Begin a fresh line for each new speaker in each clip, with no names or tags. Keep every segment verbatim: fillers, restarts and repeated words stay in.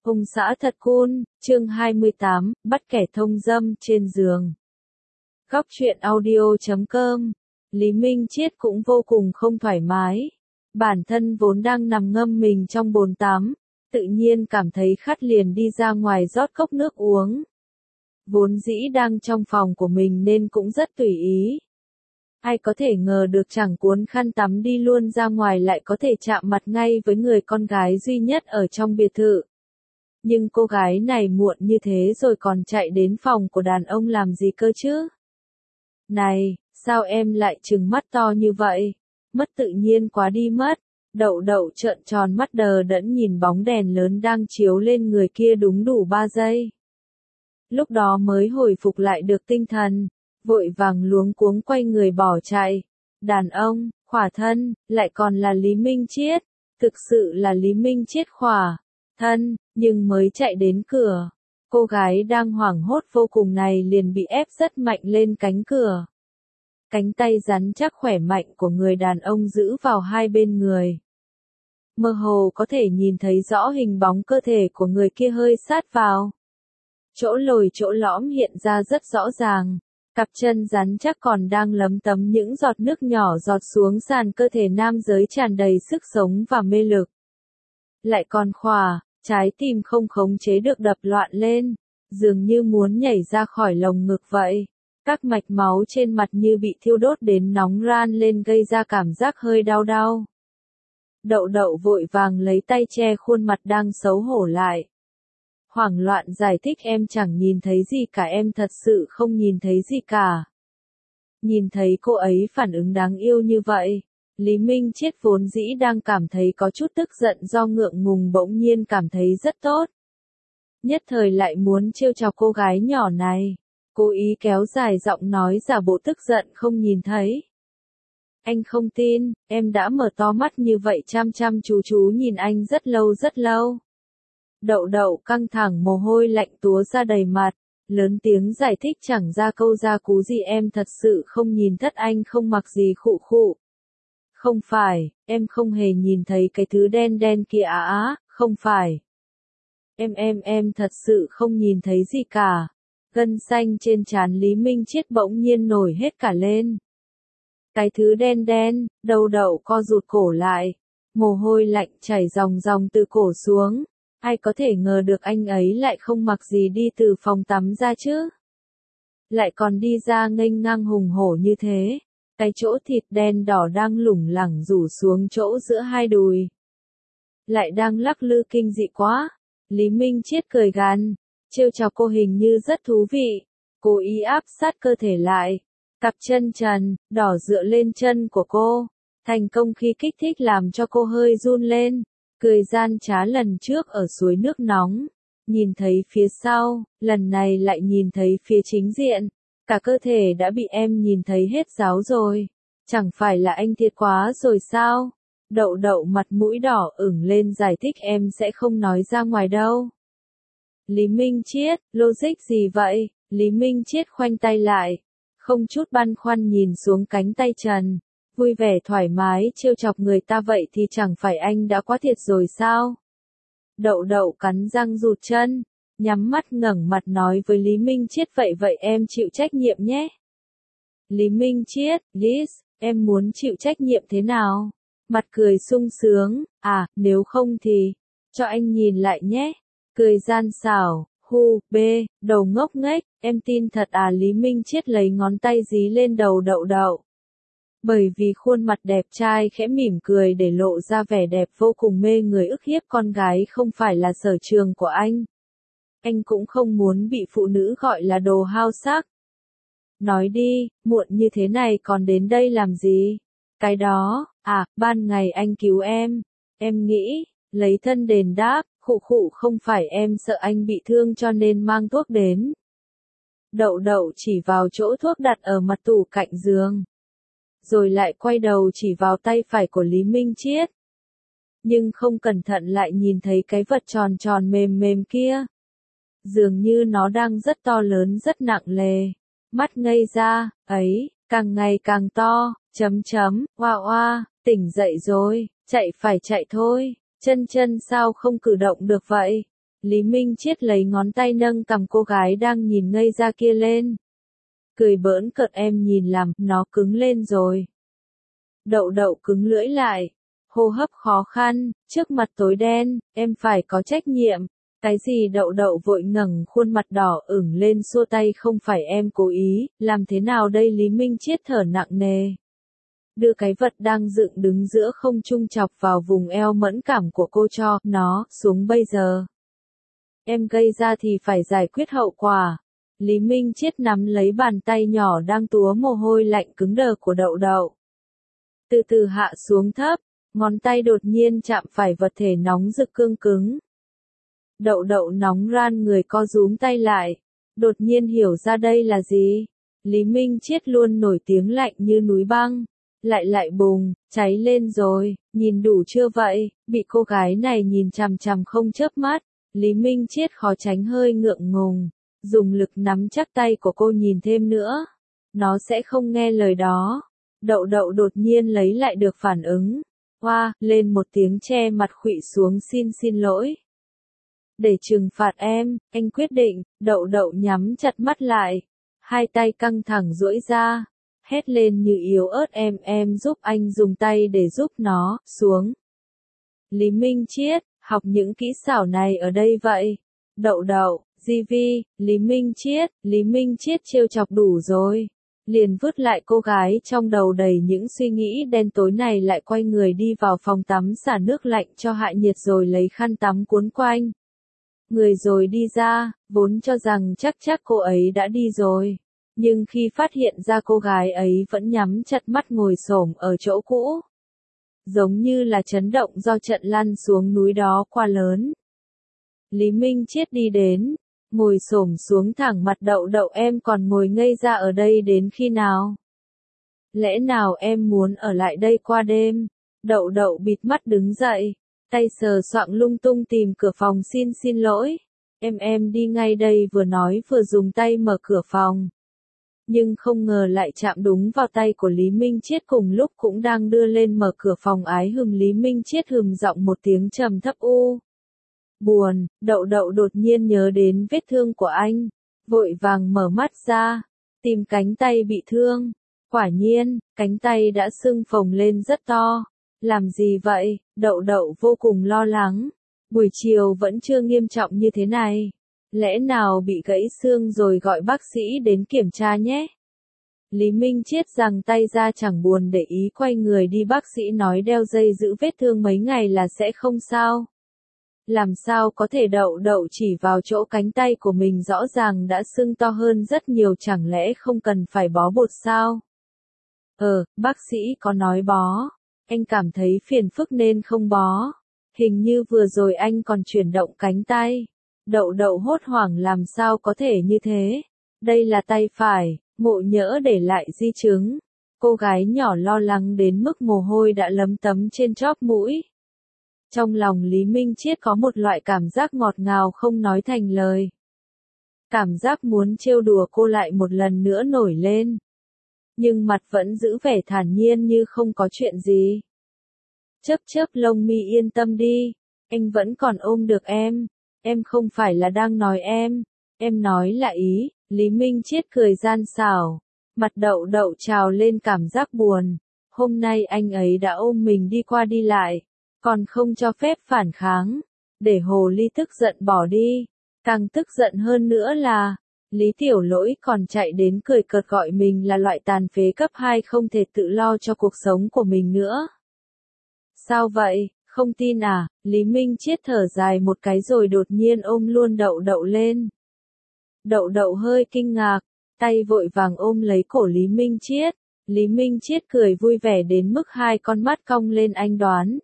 Ông xã thật cool, chương hai mươi tám, bắt kẻ thông dâm trên giường. Góc truyện audio chấm com. Lý Minh Triết cũng vô cùng không thoải mái. Bản thân vốn đang nằm ngâm mình trong bồn tắm, tự nhiên cảm thấy khát liền đi ra ngoài rót cốc nước uống. Vốn dĩ đang trong phòng của mình nên cũng rất tùy ý. Ai có thể ngờ được chẳng cuốn khăn tắm đi luôn ra ngoài lại có thể chạm mặt ngay với người con gái duy nhất ở trong biệt thự. Nhưng cô gái này muộn như thế rồi còn chạy đến phòng của đàn ông làm gì cơ chứ? Này, sao em lại trừng mắt to như vậy? Mất tự nhiên quá đi mất. Đậu đậu trợn tròn mắt đờ đẫn nhìn bóng đèn lớn đang chiếu lên người kia đúng đủ ba giây. Lúc đó mới hồi phục lại được tinh thần, vội vàng luống cuống quay người bỏ chạy. Đàn ông, khỏa thân, lại còn là Lý Minh Triết. Thực sự là Lý Minh Triết khỏa thân, nhưng mới chạy đến cửa. Cô gái đang hoảng hốt vô cùng này liền bị ép rất mạnh lên cánh cửa. Cánh tay rắn chắc khỏe mạnh của người đàn ông giữ vào hai bên người. Mơ hồ có thể nhìn thấy rõ hình bóng cơ thể của người kia hơi sát vào. Chỗ lồi chỗ lõm hiện ra rất rõ ràng. Cặp chân rắn chắc còn đang lấm tấm những giọt nước nhỏ giọt xuống sàn cơ thể nam giới tràn đầy sức sống và mê lực. Lại còn khỏa, trái tim không khống chế được đập loạn lên, dường như muốn nhảy ra khỏi lồng ngực vậy. Các mạch máu trên mặt như bị thiêu đốt đến nóng ran lên gây ra cảm giác hơi đau đau. Đậu đậu vội vàng lấy tay che khuôn mặt đang xấu hổ lại. Hoảng loạn giải thích em chẳng nhìn thấy gì cả, em thật sự không nhìn thấy gì cả. Nhìn thấy cô ấy phản ứng đáng yêu như vậy, Lý Minh Triết vốn dĩ đang cảm thấy có chút tức giận do ngượng ngùng bỗng nhiên cảm thấy rất tốt. Nhất thời lại muốn trêu chọc cô gái nhỏ này, cố ý kéo dài giọng nói giả bộ tức giận không nhìn thấy. Anh không tin, em đã mở to mắt như vậy chăm chăm chú chú nhìn anh rất lâu rất lâu. Đậu đậu căng thẳng mồ hôi lạnh túa ra đầy mặt, lớn tiếng giải thích chẳng ra câu ra cú gì, em thật sự không nhìn thất anh không mặc gì khụ khụ. Không phải, em không hề nhìn thấy cái thứ đen đen kia á á, không phải. Em em em thật sự không nhìn thấy gì cả. Gân xanh trên trán Lý Minh Triết bỗng nhiên nổi hết cả lên. Cái thứ đen đen, đậu đậu co rụt cổ lại, mồ hôi lạnh chảy ròng ròng từ cổ xuống. Ai có thể ngờ được anh ấy lại không mặc gì đi từ phòng tắm ra chứ? Lại còn đi ra nghênh ngang hùng hổ như thế. Cái chỗ thịt đen đỏ đang lủng lẳng rủ xuống chỗ giữa hai đùi. Lại đang lắc lư kinh dị quá. Lý Minh Triết cười gằn, trêu chọc cô hình như rất thú vị. Cố ý áp sát cơ thể lại. Cặp chân trần, đỏ dựa lên chân của cô. Thành công khi kích thích làm cho cô hơi run lên. Cười gian trá lần trước ở suối nước nóng. Nhìn thấy phía sau, lần này lại nhìn thấy phía chính diện. Cả cơ thể đã bị em nhìn thấy hết ráo rồi. Chẳng phải là anh thiệt quá rồi sao? Đậu đậu mặt mũi đỏ ửng lên giải thích em sẽ không nói ra ngoài đâu. Lý Minh Triết, logic gì vậy? Lý Minh Triết khoanh tay lại. Không chút băn khoăn nhìn xuống cánh tay trần. Vui vẻ thoải mái trêu chọc người ta vậy thì chẳng phải anh đã quá thiệt rồi sao? Đậu đậu cắn răng rụt chân. Nhắm mắt ngẩng mặt nói với Lý Minh Triết vậy vậy em chịu trách nhiệm nhé. Lý Minh Triết, Liz, em muốn chịu trách nhiệm thế nào? Mặt cười sung sướng, à, nếu không thì, cho anh nhìn lại nhé. Cười gian xảo, hu, bê, đầu ngốc nghếch, em tin thật à? Lý Minh Triết lấy ngón tay dí lên đầu đậu đậu. Bởi vì khuôn mặt đẹp trai khẽ mỉm cười để lộ ra vẻ đẹp vô cùng mê người ức hiếp con gái không phải là sở trường của anh. Anh cũng không muốn bị phụ nữ gọi là đồ hao sắc. Nói đi, muộn như thế này còn đến đây làm gì? Cái đó, à, ban ngày anh cứu em. Em nghĩ, lấy thân đền đáp, khụ khụ không phải em sợ anh bị thương cho nên mang thuốc đến. Đậu đậu chỉ vào chỗ thuốc đặt ở mặt tủ cạnh giường. Rồi lại quay đầu chỉ vào tay phải của Lý Minh Triết. Nhưng không cẩn thận lại nhìn thấy cái vật tròn tròn mềm mềm kia. Dường như nó đang rất to lớn rất nặng lề. Mắt ngây ra, ấy, càng ngày càng to, chấm chấm, oa oa, tỉnh dậy rồi, chạy phải chạy thôi, chân chân sao không cử động được vậy. Lý Minh Triết lấy ngón tay nâng cằm cô gái đang nhìn ngây ra kia lên. Cười bỡn cợt, em nhìn làm, nó cứng lên rồi. Đậu đậu cứng lưỡi lại. Hô hấp khó khăn, trước mặt tối đen, em phải có trách nhiệm. Cái gì? Đậu đậu vội ngẩng khuôn mặt đỏ ửng lên xua tay, không phải em cố ý, làm thế nào đây? Lý Minh Triết thở nặng nề. Đưa cái vật đang dựng đứng giữa không trung chọc vào vùng eo mẫn cảm của cô cho nó xuống bây giờ. Em gây ra thì phải giải quyết hậu quả. Lý Minh Triết nắm lấy bàn tay nhỏ đang túa mồ hôi lạnh cứng đờ của đậu đậu. Từ từ hạ xuống thấp, ngón tay đột nhiên chạm phải vật thể nóng rực cương cứng. Đậu đậu nóng ran người co rúm tay lại, đột nhiên hiểu ra đây là gì. Lý Minh Triết luôn nổi tiếng lạnh như núi băng, lại lại bùng, cháy lên rồi, nhìn đủ chưa vậy? Bị cô gái này nhìn chằm chằm không chớp mắt, Lý Minh Triết khó tránh hơi ngượng ngùng, dùng lực nắm chắc tay của cô nhìn thêm nữa. Nó sẽ không nghe lời đó. Đậu đậu đột nhiên lấy lại được phản ứng. Hoa, lên một tiếng che mặt khuỵu xuống, xin xin lỗi. Để trừng phạt em, anh quyết định. Đậu đậu nhắm chặt mắt lại, hai tay căng thẳng duỗi ra, hét lên như yếu ớt, em em giúp anh, dùng tay để giúp nó xuống. Lý Minh Triết, học những kỹ xảo này ở đây vậy? Đậu đậu, gi vi, Lý Minh Triết, Lý Minh Triết trêu chọc đủ rồi. Liền vứt lại cô gái trong đầu đầy những suy nghĩ đen tối này, lại quay người đi vào phòng tắm xả nước lạnh cho hạ nhiệt rồi lấy khăn tắm cuốn quanh người rồi đi ra, vốn cho rằng chắc chắc cô ấy đã đi rồi. Nhưng khi phát hiện ra cô gái ấy vẫn nhắm chặt mắt ngồi xổm ở chỗ cũ. Giống như là chấn động do trận lăn xuống núi đó quá lớn. Lý Minh Triết đi đến, ngồi xổm xuống thẳng mặt. Đậu đậu, em còn ngồi ngây ra ở đây đến khi nào? Lẽ nào em muốn ở lại đây qua đêm? Đậu đậu bịt mắt đứng dậy, tay sờ soạng lung tung tìm cửa phòng, xin xin lỗi. Em em đi ngay đây, vừa nói vừa dùng tay mở cửa phòng. Nhưng không ngờ lại chạm đúng vào tay của Lý Minh Triết, cùng lúc cũng đang đưa lên mở cửa phòng. Ái hừm, Lý Minh Triết hừm giọng một tiếng trầm thấp u. Buồn. Đậu đậu đột nhiên nhớ đến vết thương của anh, vội vàng mở mắt ra, tìm cánh tay bị thương. Quả nhiên, cánh tay đã sưng phồng lên rất to. Làm gì vậy? Đậu đậu vô cùng lo lắng. Buổi chiều vẫn chưa nghiêm trọng như thế này. Lẽ nào bị gãy xương rồi, gọi bác sĩ đến kiểm tra nhé. Lý Minh Triết giằng tay ra, chẳng buồn để ý, quay người đi. Bác sĩ nói đeo dây giữ vết thương mấy ngày là sẽ không sao. Làm sao có thể? Đậu đậu chỉ vào chỗ cánh tay của mình rõ ràng đã sưng to hơn rất nhiều, chẳng lẽ không cần phải bó bột sao? Ờ, bác sĩ có nói bó. Anh cảm thấy phiền phức nên không bó. Hình như vừa rồi anh còn chuyển động cánh tay. Đậu đậu hốt hoảng, làm sao có thể như thế? Đây là tay phải, ngộ nhỡ để lại di chứng. Cô gái nhỏ lo lắng đến mức mồ hôi đã lấm tấm trên chóp mũi. Trong lòng Lý Minh Triết có một loại cảm giác ngọt ngào không nói thành lời. Cảm giác muốn trêu đùa cô lại một lần nữa nổi lên. Nhưng mặt vẫn giữ vẻ thản nhiên như không có chuyện gì. Chớp chớp lông mi, yên tâm đi, anh vẫn còn ôm được em. Em không phải là đang nói em, em nói là ý. Lý Minh Triết cười gian xảo, mặt đậu đậu trào lên cảm giác buồn. Hôm nay anh ấy đã ôm mình đi qua đi lại, còn không cho phép phản kháng, để hồ ly tức giận bỏ đi. Càng tức giận hơn nữa là, Lý Tiểu Lỗi còn chạy đến cười cợt, gọi mình là loại tàn phế cấp hai không thể tự lo cho cuộc sống của mình nữa. Sao vậy, không tin à? Lý Minh Triết thở dài một cái rồi đột nhiên ôm luôn đậu đậu lên. Đậu đậu hơi kinh ngạc, tay vội vàng ôm lấy cổ Lý Minh Triết. Lý Minh Triết cười vui vẻ đến mức hai con mắt cong lên, anh đoán.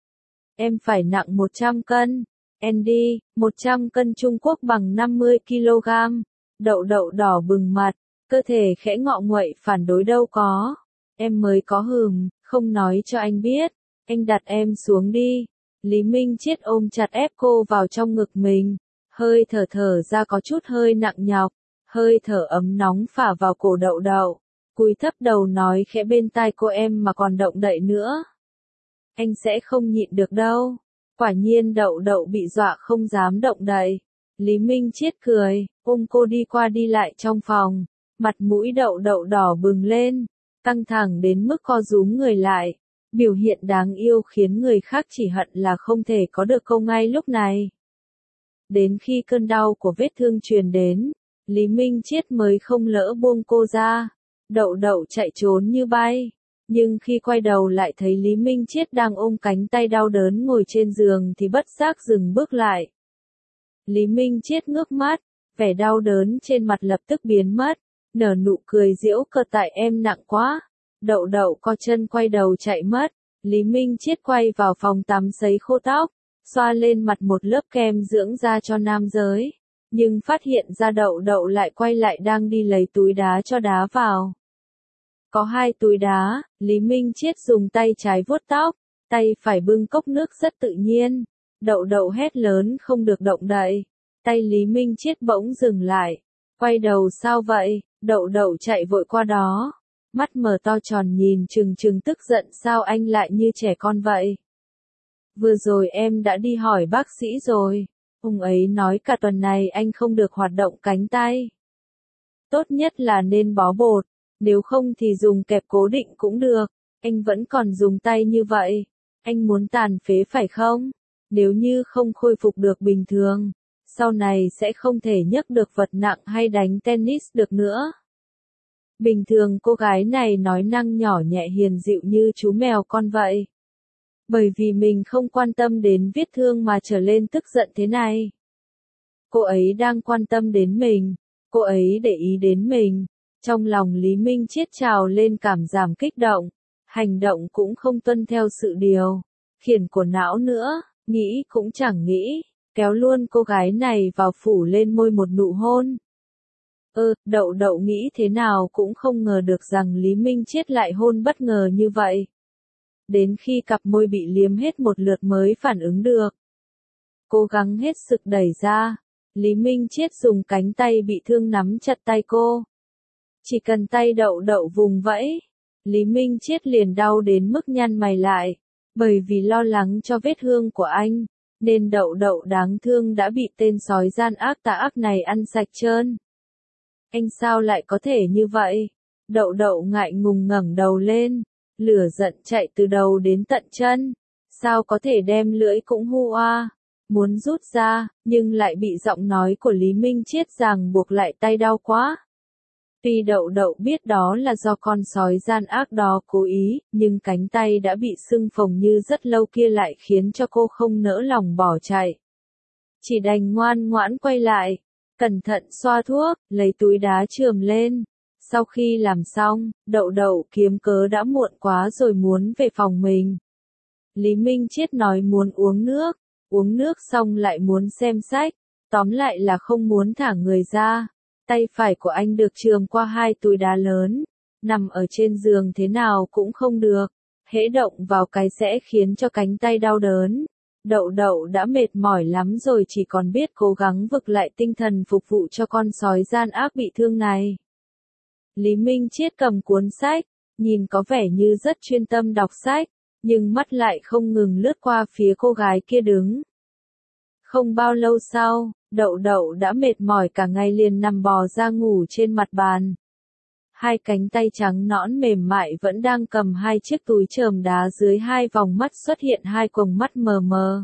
Em phải nặng một trăm cân. Andy, một trăm cân Trung Quốc bằng năm mươi ki lô gam. Đậu đậu đỏ bừng mặt, cơ thể khẽ ngọ nguậy, phản đối đâu có. Em mới có hừm, không nói cho anh biết. Anh đặt em xuống đi. Lý Minh Triết ôm chặt ép cô vào trong ngực mình. Hơi thở thở ra có chút hơi nặng nhọc. Hơi thở ấm nóng phả vào cổ đậu đậu. Cúi thấp đầu nói khẽ bên tai cô, em mà còn động đậy nữa, anh sẽ không nhịn được đâu. Quả nhiên đậu đậu bị dọa không dám động đậy. Lý Minh Triết cười, ôm cô đi qua đi lại trong phòng. Mặt mũi đậu đậu đỏ bừng lên, căng thẳng đến mức co rúm người lại. Biểu hiện đáng yêu khiến người khác chỉ hận là không thể có được cô ngay lúc này. Đến khi cơn đau của vết thương truyền đến, Lý Minh Triết mới không lỡ buông cô ra. Đậu đậu chạy trốn như bay. Nhưng khi quay đầu lại thấy Lý Minh Triết đang ôm cánh tay đau đớn ngồi trên giường thì bất giác dừng bước lại. Lý Minh Triết ngước mắt, vẻ đau đớn trên mặt lập tức biến mất, nở nụ cười giễu cợt tại em nặng quá. Đậu đậu co chân quay đầu chạy mất, Lý Minh Triết quay vào phòng tắm sấy khô tóc, xoa lên mặt một lớp kem dưỡng da cho nam giới, nhưng phát hiện ra đậu đậu lại quay lại đang đi lấy túi đá cho đá vào. Có hai túi đá, Lý Minh Triết dùng tay trái vuốt tóc, tay phải bưng cốc nước rất tự nhiên. Đậu đậu hét lớn không được động đậy. Tay Lý Minh Triết bỗng dừng lại. Quay đầu sao vậy? Đậu đậu chạy vội qua đó. Mắt mở to tròn nhìn trừng trừng tức giận sao anh lại như trẻ con vậy? Vừa rồi em đã đi hỏi bác sĩ rồi. Ông ấy nói cả tuần này anh không được hoạt động cánh tay. Tốt nhất là nên bó bột. Nếu không thì dùng kẹp cố định cũng được. Anh vẫn còn dùng tay như vậy. Anh muốn tàn phế phải không? Nếu như không khôi phục được bình thường, sau này sẽ không thể nhấc được vật nặng hay đánh tennis được nữa. Bình thường cô gái này nói năng nhỏ nhẹ hiền dịu như chú mèo con vậy. Bởi vì mình không quan tâm đến vết thương mà trở lên tức giận thế này. Cô ấy đang quan tâm đến mình, cô ấy để ý đến mình. Trong lòng Lý Minh Triết trào lên cảm giảm kích động, hành động cũng không tuân theo sự điều khiển của não nữa. Nghĩ cũng chẳng nghĩ, kéo luôn cô gái này vào phủ lên môi một nụ hôn. Ơ, đậu đậu nghĩ thế nào cũng không ngờ được rằng Lý Minh Triết lại hôn bất ngờ như vậy. Đến khi cặp môi bị liếm hết một lượt mới phản ứng được. Cố gắng hết sức đẩy ra, Lý Minh Triết dùng cánh tay bị thương nắm chặt tay cô. Chỉ cần tay đậu đậu vùng vẫy, Lý Minh Triết liền đau đến mức nhăn mày lại. Bởi vì lo lắng cho vết thương của anh, nên đậu đậu đáng thương đã bị tên sói gian ác tà ác này ăn sạch trơn. Anh sao lại có thể như vậy? Đậu đậu ngại ngùng ngẩng đầu lên, lửa giận chạy từ đầu đến tận chân. Sao có thể đem lưỡi cũng hu oa, muốn rút ra, nhưng lại bị giọng nói của Lý Minh Triết ràng buộc lại tay đau quá. Tuy đậu đậu biết đó là do con sói gian ác đó cố ý, nhưng cánh tay đã bị sưng phồng như rất lâu kia lại khiến cho cô không nỡ lòng bỏ chạy. Chỉ đành ngoan ngoãn quay lại, cẩn thận xoa thuốc, lấy túi đá chườm lên. Sau khi làm xong, đậu đậu kiếm cớ đã muộn quá rồi muốn về phòng mình. Lý Minh Triết nói muốn uống nước, uống nước xong lại muốn xem sách, tóm lại là không muốn thả người ra. Tay phải của anh được chườm qua hai túi đá lớn, nằm ở trên giường thế nào cũng không được, hễ động vào cái sẽ khiến cho cánh tay đau đớn. Đậu đậu đã mệt mỏi lắm rồi chỉ còn biết cố gắng vực lại tinh thần phục vụ cho con sói gian ác bị thương này. Lý Minh Triết cầm cuốn sách, nhìn có vẻ như rất chuyên tâm đọc sách, nhưng mắt lại không ngừng lướt qua phía cô gái kia đứng. Không bao lâu sau, đậu đậu đã mệt mỏi cả ngày liền nằm bò ra ngủ trên mặt bàn. Hai cánh tay trắng nõn mềm mại vẫn đang cầm hai chiếc túi chườm đá dưới hai vòng mắt xuất hiện hai quầng mắt mờ mờ.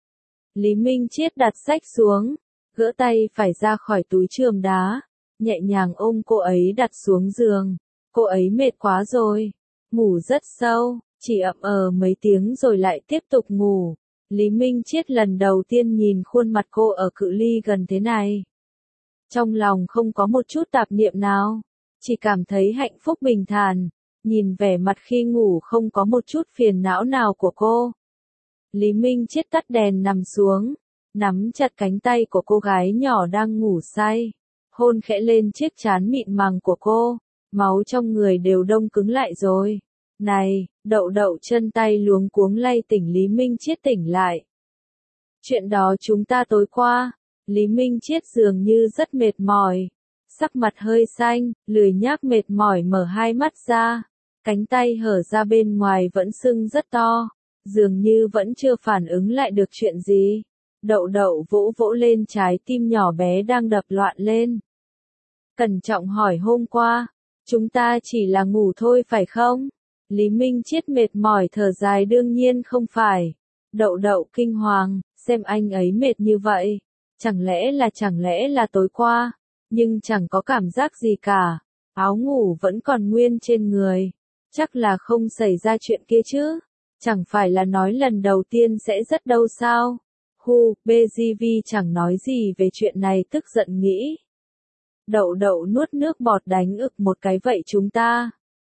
Lý Minh Triết đặt sách xuống, gỡ tay phải ra khỏi túi chườm đá, nhẹ nhàng ôm cô ấy đặt xuống giường. Cô ấy mệt quá rồi, ngủ rất sâu, chỉ ậm ờ mấy tiếng rồi lại tiếp tục ngủ. Lý Minh Triết lần đầu tiên nhìn khuôn mặt cô ở cự ly gần thế này. Trong lòng không có một chút tạp niệm nào, chỉ cảm thấy hạnh phúc bình thản, nhìn vẻ mặt khi ngủ không có một chút phiền não nào của cô. Lý Minh Triết tắt đèn nằm xuống, nắm chặt cánh tay của cô gái nhỏ đang ngủ say, hôn khẽ lên chiếc trán mịn màng của cô, máu trong người đều đông cứng lại rồi. Này, đậu đậu chân tay luống cuống lay tỉnh Lý Minh Triết tỉnh lại. Chuyện đó chúng ta tối qua, Lý Minh Triết dường như rất mệt mỏi, sắc mặt hơi xanh, lười nhác mệt mỏi mở hai mắt ra, cánh tay hở ra bên ngoài vẫn sưng rất to, dường như vẫn chưa phản ứng lại được chuyện gì. Đậu đậu vỗ vỗ lên trái tim nhỏ bé đang đập loạn lên. Cẩn trọng hỏi hôm qua, chúng ta chỉ là ngủ thôi phải không? Lý Minh Triết mệt mỏi thở dài đương nhiên không phải. Đậu đậu kinh hoàng, xem anh ấy mệt như vậy. Chẳng lẽ là chẳng lẽ là tối qua, nhưng chẳng có cảm giác gì cả. Áo ngủ vẫn còn nguyên trên người. Chắc là không xảy ra chuyện kia chứ. Chẳng phải là nói lần đầu tiên sẽ rất đâu sao? Hu, bê giê vê chẳng nói gì về chuyện này tức giận nghĩ. Đậu đậu nuốt nước bọt đánh ực một cái vậy chúng ta.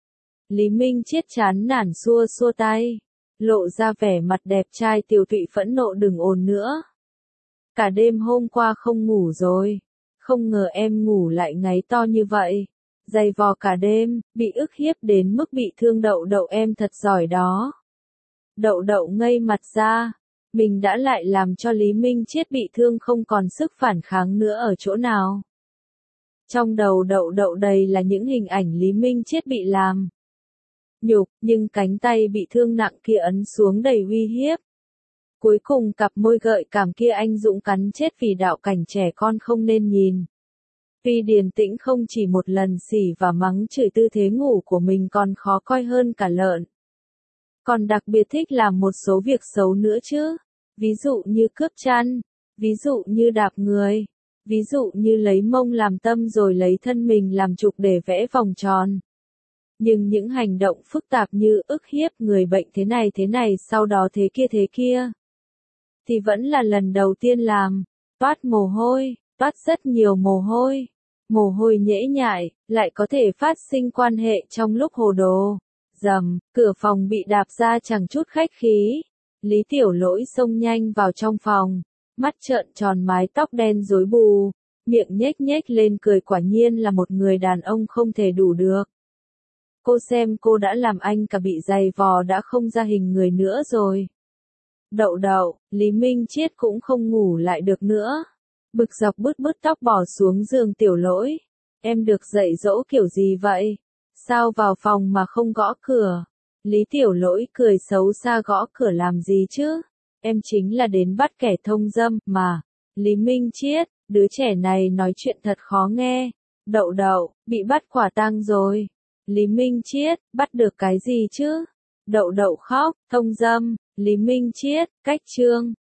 Lý Minh Triết chán nản xua xua tay. Lộ ra vẻ mặt đẹp trai Tiểu Tụy phẫn nộ đừng ồn nữa. Cả đêm hôm qua không ngủ rồi. Không ngờ em ngủ lại ngáy to như vậy. Dày vò cả đêm, bị ức hiếp đến mức bị thương đậu đậu em thật giỏi đó. Đậu đậu ngây mặt ra. Mình đã lại làm cho Lý Minh Triết bị thương không còn sức phản kháng nữa ở chỗ nào. Trong đầu đậu đậu đầy là những hình ảnh Lý Minh Triết bị làm nhục, nhưng cánh tay bị thương nặng kia ấn xuống đầy uy hiếp. Cuối cùng cặp môi gợi cảm kia anh dũng cắn chết vì đạo cảnh trẻ con không nên nhìn. Vì Điền Tĩnh không chỉ một lần xỉ và mắng chửi tư thế ngủ của mình còn khó coi hơn cả lợn. Còn đặc biệt thích làm một số việc xấu nữa chứ. Ví dụ như cướp chăn, ví dụ như đạp người, ví dụ như lấy mông làm tâm rồi lấy thân mình làm trục để vẽ vòng tròn. Nhưng những hành động phức tạp như ức hiếp người bệnh thế này thế này sau đó thế kia thế kia, thì vẫn là lần đầu tiên làm. Toát mồ hôi, toát rất nhiều mồ hôi. Mồ hôi nhễ nhại, lại có thể phát sinh quan hệ trong lúc hồ đồ. Rầm, cửa phòng bị đạp ra chẳng chút khách khí. Lý Tiểu Lỗi xông nhanh vào trong phòng, mắt trợn tròn mái tóc đen rối bù, miệng nhếch nhếch lên cười quả nhiên là một người đàn ông không thể đủ được. Cô xem cô đã làm anh cả bị dày vò đã không ra hình người nữa rồi. Đậu đậu, Lý Minh Triết cũng không ngủ lại được nữa. Bực dọc bứt bứt tóc bỏ xuống giường Tiểu Lỗi. Em được dạy dỗ kiểu gì vậy? Sao vào phòng mà không gõ cửa? Lý Tiểu Lỗi cười xấu xa gõ cửa làm gì chứ? Em chính là đến bắt kẻ thông dâm mà. Lý Minh Triết, đứa trẻ này nói chuyện thật khó nghe. Đậu đậu, bị bắt quả tang rồi. Lý Minh Triết, bắt được cái gì chứ? Đậu đậu khóc, thông dâm. Lý Minh Triết, cách chương.